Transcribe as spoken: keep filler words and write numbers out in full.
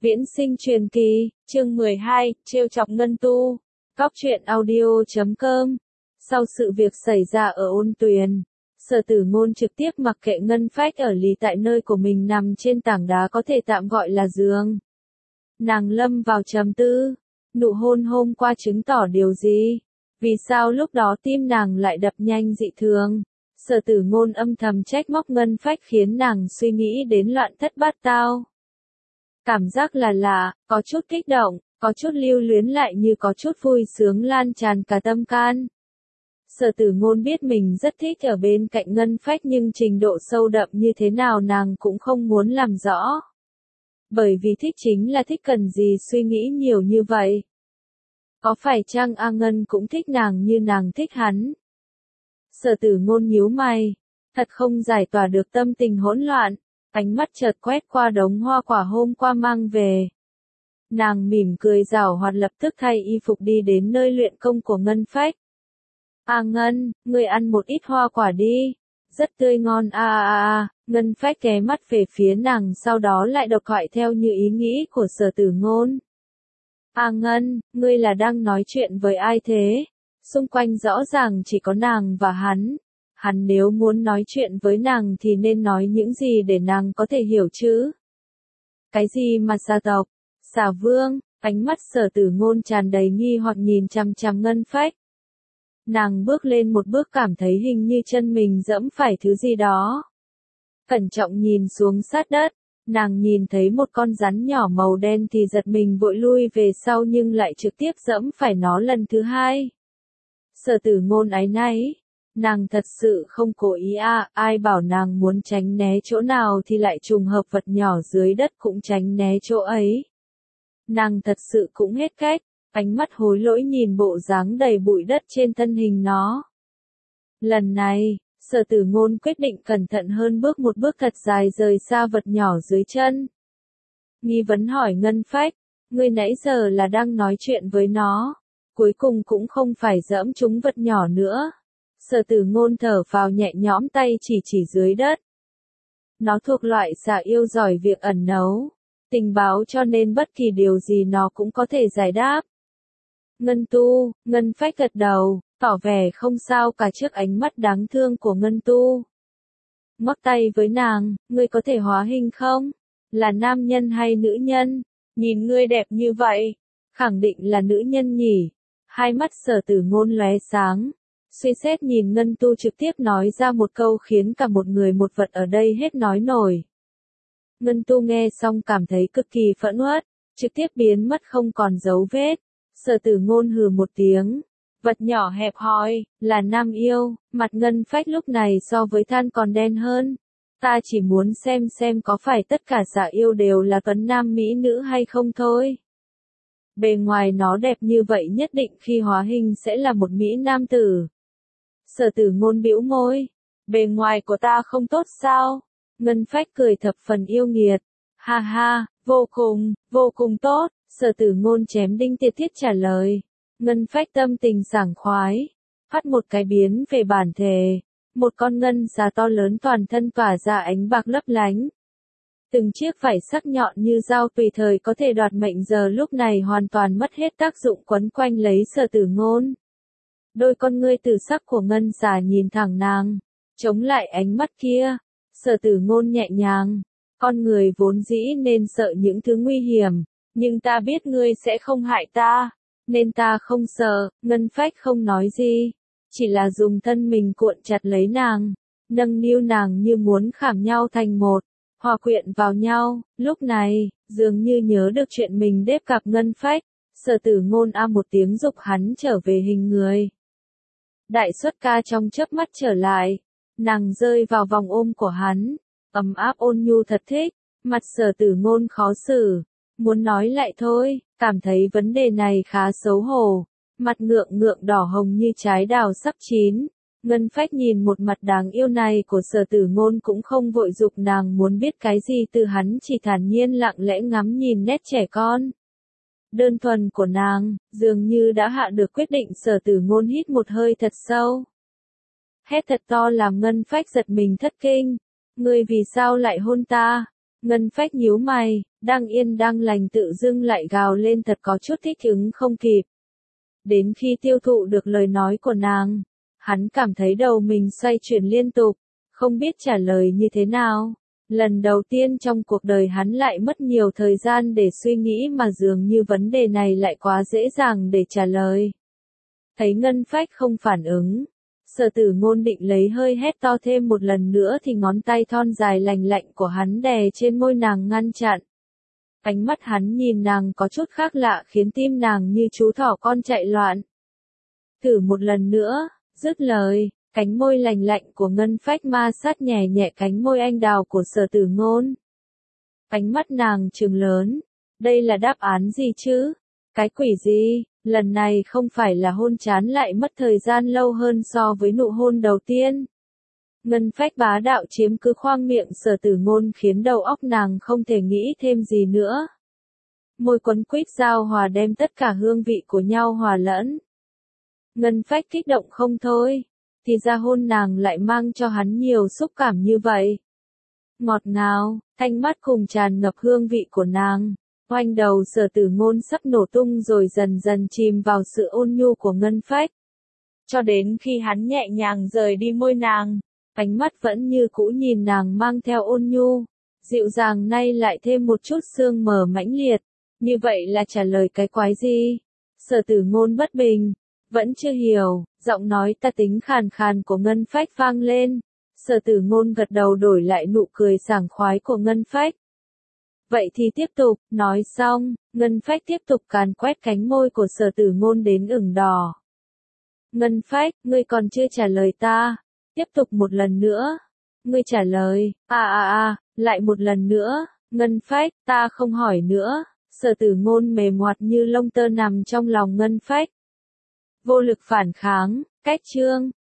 Viễn sinh truyền kỳ, chương mười hai, trêu chọc Ngân Tu. Cóc truyện audio chấm com. Sau sự việc xảy ra ở Ôn Tuyền, Sở Tử Ngôn trực tiếp mặc kệ Ngân Phách ở lì tại nơi của mình nằm trên tảng đá có thể tạm gọi là giường. Nàng lâm vào trầm tư, nụ hôn hôm qua chứng tỏ điều gì? Vì sao lúc đó tim nàng lại đập nhanh dị thường? Sở Tử Ngôn âm thầm trách móc Ngân Phách khiến nàng suy nghĩ đến loạn thất bát tao. Cảm giác là lạ, có chút kích động, có chút lưu luyến lại như có chút vui sướng lan tràn cả tâm can. Sở Tử Ngôn biết mình rất thích ở bên cạnh Ngân Phách nhưng trình độ sâu đậm như thế nào nàng cũng không muốn làm rõ. Bởi vì thích chính là thích cần gì suy nghĩ nhiều như vậy. Có phải chăng A Ngân cũng thích nàng như nàng thích hắn? Sở Tử Ngôn nhíu mày, thật không giải tỏa được tâm tình hỗn loạn. Ánh mắt chợt quét qua đống hoa quả hôm qua mang về. Nàng mỉm cười giảo hoạt lập tức thay y phục đi đến nơi luyện công của Ngân Phách. A Ngân, ngươi ăn một ít hoa quả đi. Rất tươi ngon a a a. Ngân Phách ghé mắt về phía nàng sau đó lại độc thoại theo như ý nghĩ của Sở Tử Ngôn. A Ngân, ngươi là đang nói chuyện với ai thế? Xung quanh rõ ràng chỉ có nàng và hắn. Hắn nếu muốn nói chuyện với nàng thì nên nói những gì để nàng có thể hiểu chứ? Cái gì mà gia tộc? Xà vương? Ánh mắt Sở Tử Ngôn tràn đầy nghi hoặc nhìn chằm chằm Ngân Phách. Nàng bước lên một bước cảm thấy hình như chân mình dẫm phải thứ gì đó. Cẩn trọng nhìn xuống sát đất, nàng nhìn thấy một con rắn nhỏ màu đen thì giật mình vội lui về sau nhưng lại trực tiếp dẫm phải nó lần thứ hai. Sở Tử Ngôn áy náy. Nàng thật sự không cố ý à, ai bảo nàng muốn tránh né chỗ nào thì lại trùng hợp vật nhỏ dưới đất cũng tránh né chỗ ấy. Nàng thật sự cũng hết cách, ánh mắt hối lỗi nhìn bộ dáng đầy bụi đất trên thân hình nó. Lần này, Sở Tử Ngôn quyết định cẩn thận hơn bước một bước thật dài rời xa vật nhỏ dưới chân. Nghi vấn hỏi Ngân Phách, ngươi nãy giờ là đang nói chuyện với nó, cuối cùng cũng không phải dẫm trúng vật nhỏ nữa. Sở Tử Ngôn thở phào nhẹ nhõm tay chỉ chỉ dưới đất. Nó thuộc loại xà yêu giỏi việc ẩn nấu, tình báo cho nên bất kỳ điều gì nó cũng có thể giải đáp. Ngân Tu, Ngân Phách gật đầu, tỏ vẻ không sao cả trước ánh mắt đáng thương của Ngân Tu. Ngoắc tay với nàng, ngươi có thể hóa hình không? Là nam nhân hay nữ nhân? Nhìn ngươi đẹp như vậy, khẳng định là nữ nhân nhỉ? Hai mắt Sở Tử Ngôn lóe sáng. Suy xét nhìn Ngân Tu trực tiếp nói ra một câu khiến cả một người một vật ở đây hết nói nổi. Ngân Tu nghe xong cảm thấy cực kỳ phẫn uất, trực tiếp biến mất không còn dấu vết. Sở Tử Ngôn hừ một tiếng. Vật nhỏ hẹp hòi, là nam yêu, mặt Ngân Phách lúc này so với than còn đen hơn. Ta chỉ muốn xem xem có phải tất cả xà yêu đều là tuấn nam mỹ nữ hay không thôi. Bề ngoài nó đẹp như vậy nhất định khi hóa hình sẽ là một mỹ nam tử. Sở Tử Ngôn bĩu môi, bề ngoài của ta không tốt sao? Ngân Phách cười thập phần yêu nghiệt, ha ha, vô cùng, vô cùng tốt. Sở Tử Ngôn chém đinh tiệt thiết trả lời. Ngân Phách tâm tình sảng khoái, phát một cái biến về bản thể, một con ngân xà to lớn toàn thân tỏa ra ánh bạc lấp lánh. Từng chiếc vảy sắc nhọn như dao tùy thời có thể đoạt mệnh giờ lúc này hoàn toàn mất hết tác dụng quấn quanh lấy Sở Tử Ngôn. Đôi con ngươi tử sắc của ngân xà nhìn thẳng nàng, chống lại ánh mắt kia. Sở Tử Ngôn nhẹ nhàng, con người vốn dĩ nên sợ những thứ nguy hiểm, nhưng ta biết ngươi sẽ không hại ta, nên ta không sợ. Ngân Phách không nói gì, chỉ là dùng thân mình cuộn chặt lấy nàng, nâng niu nàng như muốn khảm nhau thành một, hòa quyện vào nhau. Lúc này, dường như nhớ được chuyện mình đếp gặp Ngân Phách, Sở Tử Ngôn a một tiếng dục hắn trở về hình người. Đại xuất ca trong chớp mắt trở lại, nàng rơi vào vòng ôm của hắn, ấm áp ôn nhu thật thích. Mặt Sở Tử Ngôn khó xử, muốn nói lại thôi, cảm thấy vấn đề này khá xấu hổ, mặt ngượng ngượng đỏ hồng như trái đào sắp chín. Ngân Phách nhìn một mặt đáng yêu này của Sở Tử Ngôn cũng không vội dục nàng muốn biết cái gì từ hắn, chỉ thản nhiên lặng lẽ ngắm nhìn nét trẻ con đơn thuần của nàng, dường như đã hạ được quyết định. Sở Tử Ngôn hít một hơi thật sâu, hét thật to làm Ngân Phách giật mình thất kinh. Ngươi vì sao lại hôn ta? Ngân Phách nhíu mày, đang yên đang lành tự dưng lại gào lên thật có chút thích ứng không kịp. Đến khi tiêu thụ được lời nói của nàng, hắn cảm thấy đầu mình xoay chuyển liên tục, không biết trả lời như thế nào. Lần đầu tiên trong cuộc đời hắn lại mất nhiều thời gian để suy nghĩ mà dường như vấn đề này lại quá dễ dàng để trả lời. Thấy Ngân Phách không phản ứng, Sở Tử Ngôn định lấy hơi hét to thêm một lần nữa thì ngón tay thon dài lành lạnh của hắn đè trên môi nàng ngăn chặn. Ánh mắt hắn nhìn nàng có chút khác lạ khiến tim nàng như chú thỏ con chạy loạn. Thử một lần nữa, dứt lời, cánh môi lành lạnh của Ngân Phách ma sát nhẹ nhẹ cánh môi anh đào của Sở Tử Ngôn. Ánh mắt nàng trừng lớn, đây là đáp án gì chứ? Cái quỷ gì? Lần này không phải là hôn chán lại mất thời gian lâu hơn so với nụ hôn đầu tiên. Ngân Phách bá đạo chiếm cứ khoang miệng Sở Tử Ngôn khiến đầu óc nàng không thể nghĩ thêm gì nữa. Môi quấn quýt giao hòa đem tất cả hương vị của nhau hòa lẫn. Ngân Phách kích động không thôi, thì ra hôn nàng lại mang cho hắn nhiều xúc cảm như vậy. Ngọt ngào, thanh mắt cùng tràn ngập hương vị của nàng. Oanh đầu Sở Tử Ngôn sắp nổ tung rồi dần dần chìm vào sự ôn nhu của Ngân Phách. Cho đến khi hắn nhẹ nhàng rời đi môi nàng, ánh mắt vẫn như cũ nhìn nàng mang theo ôn nhu, dịu dàng nay lại thêm một chút sương mờ mãnh liệt. Như vậy là trả lời cái quái gì? Sở Tử Ngôn bất bình, vẫn chưa hiểu, giọng nói ta tính khàn khàn của Ngân Phách vang lên. Sở Tử Ngôn gật đầu đổi lại nụ cười sảng khoái của Ngân Phách. Vậy thì tiếp tục, nói xong, Ngân Phách tiếp tục càn quét cánh môi của Sở Tử Ngôn đến ửng đỏ. Ngân Phách, ngươi còn chưa trả lời ta. Tiếp tục một lần nữa. Ngươi trả lời, à à à, lại một lần nữa. Ngân Phách, ta không hỏi nữa. Sở Tử Ngôn mềm hoạt như lông tơ nằm trong lòng Ngân Phách. Vô lực phản kháng, cách chương.